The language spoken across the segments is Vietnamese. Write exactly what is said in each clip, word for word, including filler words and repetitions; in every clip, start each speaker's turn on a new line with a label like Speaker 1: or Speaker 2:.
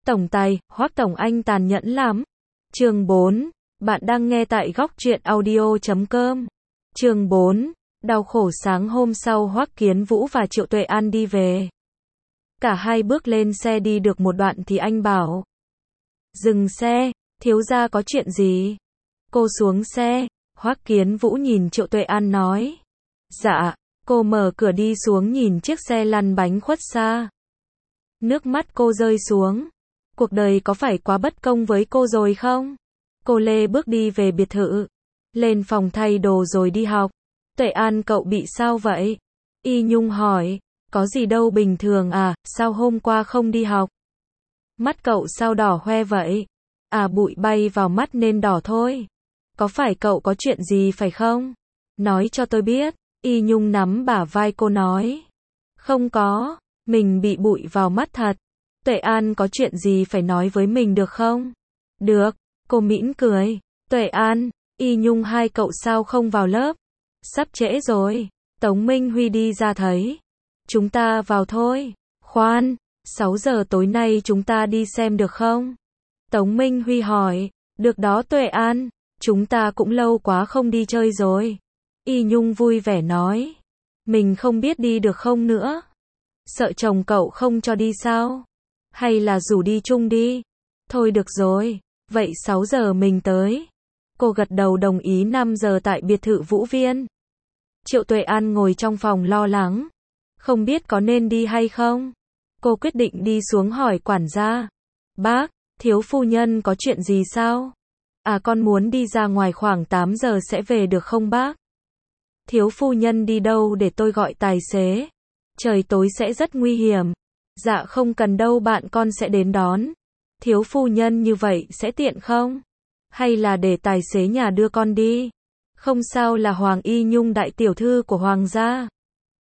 Speaker 1: Tổng tài, Hoắc Tổng anh tàn nhẫn lắm. Chương bốn. Bạn đang nghe tại góc truyện audio chấm com. Chương bốn. Đau khổ. Sáng hôm sau Hoắc Kiến Vũ và Triệu Tuệ An đi về. Cả hai bước lên xe đi được một đoạn thì anh bảo. Dừng xe, thiếu gia có chuyện gì? Cô xuống xe, Hoắc Kiến Vũ nhìn Triệu Tuệ An nói. Dạ, cô mở cửa đi xuống nhìn chiếc xe lăn bánh khuất xa. Nước mắt cô rơi xuống. Cuộc đời có phải quá bất công với cô rồi không? Cô lê bước đi về biệt thự. Lên phòng thay đồ rồi đi học. Tuệ An, cậu bị sao vậy? Y Nhung hỏi. Có gì đâu, bình thường à, sao hôm qua không đi học? Mắt cậu sao đỏ hoe vậy? À, bụi bay vào mắt nên đỏ thôi. Có phải cậu có chuyện gì phải không? Nói cho tôi biết. Y Nhung nắm bả vai cô nói. Không có, mình bị bụi vào mắt thật. Tuệ An, có chuyện gì phải nói với mình được không? Được, cô mỉm cười. Tuệ An, Y Nhung, hai cậu sao không vào lớp? Sắp trễ rồi. Tống Minh Huy đi ra thấy. Chúng ta vào thôi. Khoan, sáu giờ tối nay chúng ta đi xem được không? Tống Minh Huy hỏi. Được đó Tuệ An, chúng ta cũng lâu quá không đi chơi rồi. Y Nhung vui vẻ nói. Mình không biết đi được không nữa. Sợ chồng cậu không cho đi sao? Hay là rủ đi chung đi? Thôi được rồi, vậy sáu giờ mình tới. Cô gật đầu đồng ý. Năm giờ tại biệt thự Vũ Viên. Triệu Tuệ An ngồi trong phòng lo lắng. Không biết có nên đi hay không? Cô quyết định đi xuống hỏi quản gia. Bác, thiếu phu nhân có chuyện gì sao? À, con muốn đi ra ngoài khoảng tám giờ sẽ về được không bác? Thiếu phu nhân đi đâu để tôi gọi tài xế? Trời tối sẽ rất nguy hiểm. Dạ không cần đâu, bạn con sẽ đến đón. Thiếu phu nhân như vậy sẽ tiện không? Hay là để tài xế nhà đưa con đi? Không sao, là Hoàng Y Nhung, đại tiểu thư của Hoàng gia.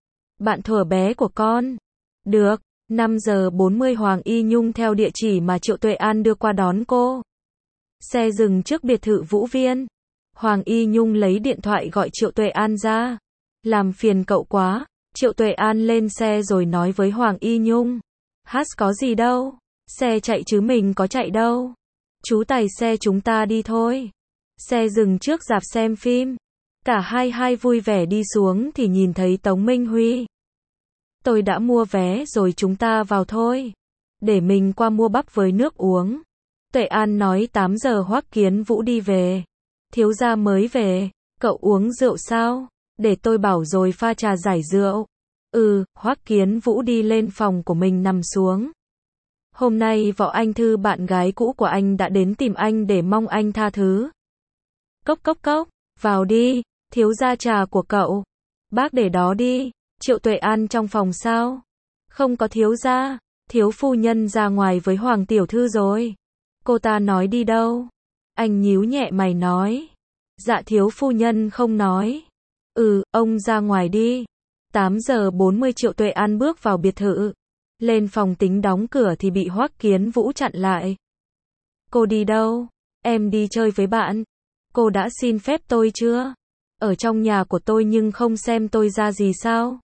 Speaker 1: Bạn thuở bé của con. Được, năm giờ bốn mươi Hoàng Y Nhung theo địa chỉ mà Triệu Tuệ An đưa qua đón cô. Xe dừng trước biệt thự Vũ Viên. Hoàng Y Nhung lấy điện thoại gọi Triệu Tuệ An ra. Làm phiền cậu quá. Triệu Tuệ An lên xe rồi nói với Hoàng Y Nhung. Hát có gì đâu. Xe chạy chứ mình có chạy đâu. Chú tài xe, chúng ta đi thôi. Xe dừng trước rạp xem phim. Cả hai hai vui vẻ đi xuống thì nhìn thấy Tống Minh Huy. Tôi đã mua vé rồi, chúng ta vào thôi. Để mình qua mua bắp với nước uống. Tuệ An nói. Tám giờ Hoắc Kiến Vũ đi về. Thiếu gia mới về. Cậu uống rượu sao? Để tôi bảo rồi pha trà giải rượu. Ừ, Hoắc Kiến Vũ đi lên phòng của mình nằm xuống. Hôm nay Võ Anh Thư, bạn gái cũ của anh, đã đến tìm anh để mong anh tha thứ. Cốc cốc cốc, vào đi, thiếu gia trà của cậu. Bác để đó đi. Triệu Tuệ An trong phòng sao? Không có thiếu gia, thiếu phu nhân ra ngoài với Hoàng tiểu thư rồi. Cô ta nói đi đâu? Anh nhíu nhẹ mày nói. Dạ thiếu phu nhân không nói. Ừ, ông ra ngoài đi. tám giờ bốn mươi Triệu Tuệ An bước vào biệt thự. Lên phòng tính đóng cửa thì bị Hoắc Kiến Vũ chặn lại. Cô đi đâu? Em đi chơi với bạn. Cô đã xin phép tôi chưa? Ở trong nhà của tôi nhưng không xem tôi ra gì sao?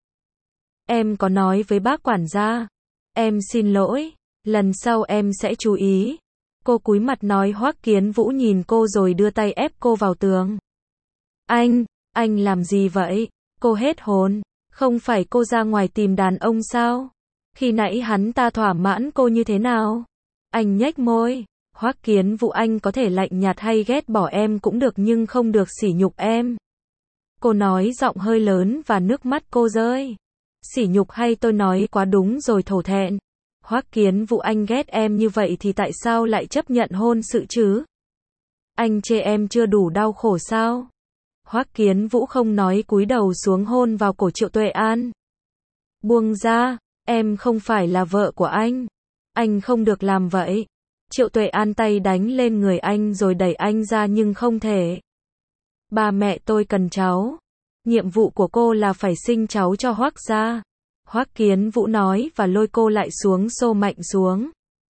Speaker 1: Em có nói với bác quản gia. Em xin lỗi, lần sau em sẽ chú ý. Cô cúi mặt nói. Hoắc Kiến Vũ nhìn cô rồi đưa tay ép cô vào tường. Anh, anh làm gì vậy? Cô hết hồn. Không phải cô ra ngoài tìm đàn ông sao? Khi nãy hắn ta thỏa mãn cô như thế nào? Anh nhếch môi. Hoắc Kiến Vũ, anh có thể lạnh nhạt hay ghét bỏ em cũng được nhưng không được sỉ nhục em. Cô nói giọng hơi lớn và nước mắt cô rơi. Sỉ nhục hay tôi nói quá đúng rồi, thổ thẹn. Hoắc Kiến Vũ, anh ghét em như vậy thì tại sao lại chấp nhận hôn sự chứ? Anh chê em chưa đủ đau khổ sao? Hoắc Kiến Vũ không nói, cúi đầu xuống hôn vào cổ Triệu Tuệ An. Buông ra, em không phải là vợ của anh. Anh không được làm vậy. Triệu Tuệ An tay đánh lên người anh rồi đẩy anh ra nhưng không thể. Ba mẹ tôi cần cháu. Nhiệm vụ của cô là phải sinh cháu cho Hoắc gia. Hoắc Kiến Vũ nói và lôi cô lại xuống xô mạnh xuống.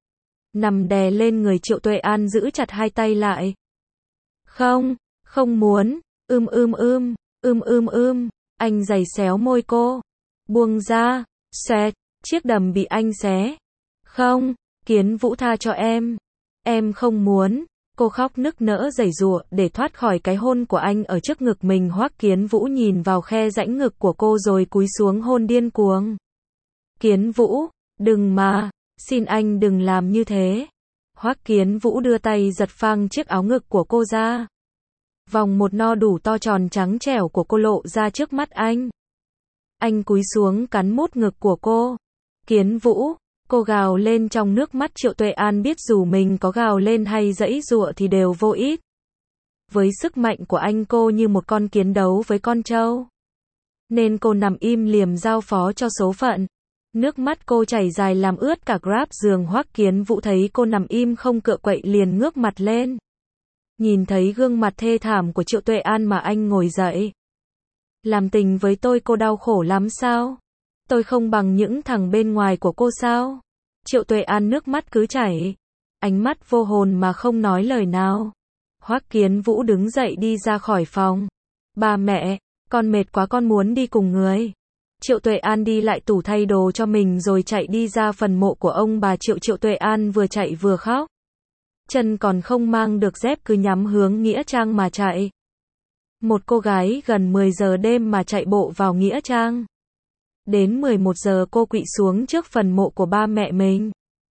Speaker 1: Nằm đè lên người Triệu Tuệ An, giữ chặt hai tay lại. Không, không muốn. Ưm ưm ưm, ưm ưm ưm. Anh giày xéo môi cô. Buông ra. Xoẹt, chiếc đầm bị anh xé. Không, Kiến Vũ tha cho em. Em không muốn. Cô khóc nức nở giãy giụa để thoát khỏi cái hôn của anh ở trước ngực mình. Hoắc Kiến Vũ nhìn vào khe rãnh ngực của cô rồi cúi xuống hôn điên cuồng. Kiến Vũ, đừng mà, xin anh đừng làm như thế. Hoắc Kiến Vũ đưa tay giật phăng chiếc áo ngực của cô ra. Vòng một no đủ to tròn trắng trẻo của cô lộ ra trước mắt anh. Anh cúi xuống cắn mút ngực của cô. Kiến Vũ, cô gào lên trong nước mắt. Triệu Tuệ An biết dù mình có gào lên hay giãy giụa thì đều vô ích. Với sức mạnh của anh cô như một con kiến đấu với con trâu. Nên cô nằm im liềm giao phó cho số phận. Nước mắt cô chảy dài làm ướt cả grab giường. Hoắc Kiến Vũ thấy cô nằm im không cựa quậy liền ngước mặt lên. Nhìn thấy gương mặt thê thảm của Triệu Tuệ An mà anh ngồi dậy. Làm tình với tôi cô đau khổ lắm sao? Tôi không bằng những thằng bên ngoài của cô sao? Triệu Tuệ An nước mắt cứ chảy. Ánh mắt vô hồn mà không nói lời nào. Hoắc Kiến Vũ đứng dậy đi ra khỏi phòng. Ba mẹ, con mệt quá con muốn đi cùng người. Triệu Tuệ An đi lại tủ thay đồ cho mình rồi chạy đi ra phần mộ của ông bà Triệu. Triệu Tuệ An vừa chạy vừa khóc. Chân còn không mang được dép cứ nhắm hướng Nghĩa Trang mà chạy. Một cô gái gần mười giờ đêm mà chạy bộ vào Nghĩa Trang. Đến mười một giờ cô quỵ xuống trước phần mộ của ba mẹ mình.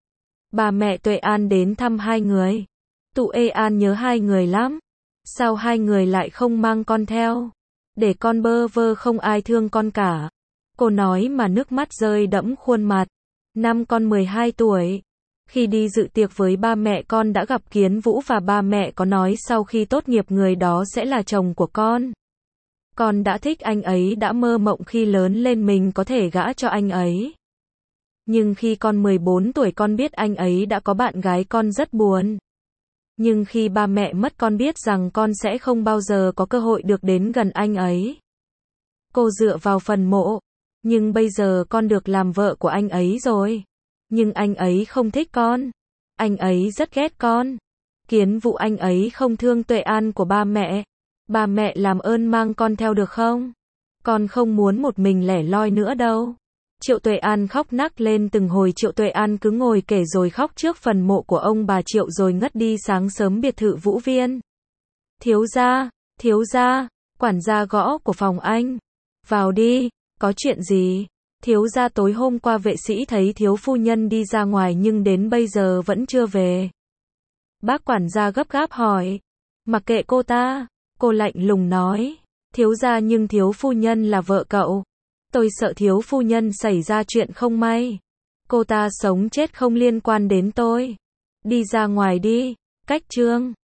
Speaker 1: Bà mẹ Tuệ An đến thăm hai người. Tuệ An nhớ hai người lắm. Sao hai người lại không mang con theo? Để con bơ vơ không ai thương con cả. Cô nói mà nước mắt rơi đẫm khuôn mặt. Năm con mười hai tuổi. Khi đi dự tiệc với ba mẹ con đã gặp Kiến Vũ và ba mẹ có nói sau khi tốt nghiệp người đó sẽ là chồng của con. Con đã thích anh ấy, đã mơ mộng khi lớn lên mình có thể gả cho anh ấy. Nhưng khi con mười bốn tuổi con biết anh ấy đã có bạn gái, con rất buồn. Nhưng khi ba mẹ mất con biết rằng con sẽ không bao giờ có cơ hội được đến gần anh ấy. Cô dựa vào phần mộ. Nhưng bây giờ con được làm vợ của anh ấy rồi. Nhưng anh ấy không thích con. Anh ấy rất ghét con. Kiến Vũ, anh ấy không thương Tuệ An của ba mẹ. Ba mẹ làm ơn mang con theo được không? Con không muốn một mình lẻ loi nữa đâu. Triệu Tuệ An khóc nấc lên từng hồi. Triệu Tuệ An cứ ngồi kể rồi khóc trước phần mộ của ông bà Triệu rồi ngất đi. Sáng sớm biệt thự Vũ Viên. Thiếu gia, thiếu gia, quản gia gõ của phòng anh. Vào đi, có chuyện gì? Thiếu gia, tối hôm qua vệ sĩ thấy thiếu phu nhân đi ra ngoài nhưng đến bây giờ vẫn chưa về. Bác quản gia gấp gáp hỏi. Mặc kệ cô ta, cô lạnh lùng nói. Thiếu gia, nhưng thiếu phu nhân là vợ cậu. Tôi sợ thiếu phu nhân xảy ra chuyện không may. Cô ta sống chết không liên quan đến tôi. Đi ra ngoài đi, cách trương.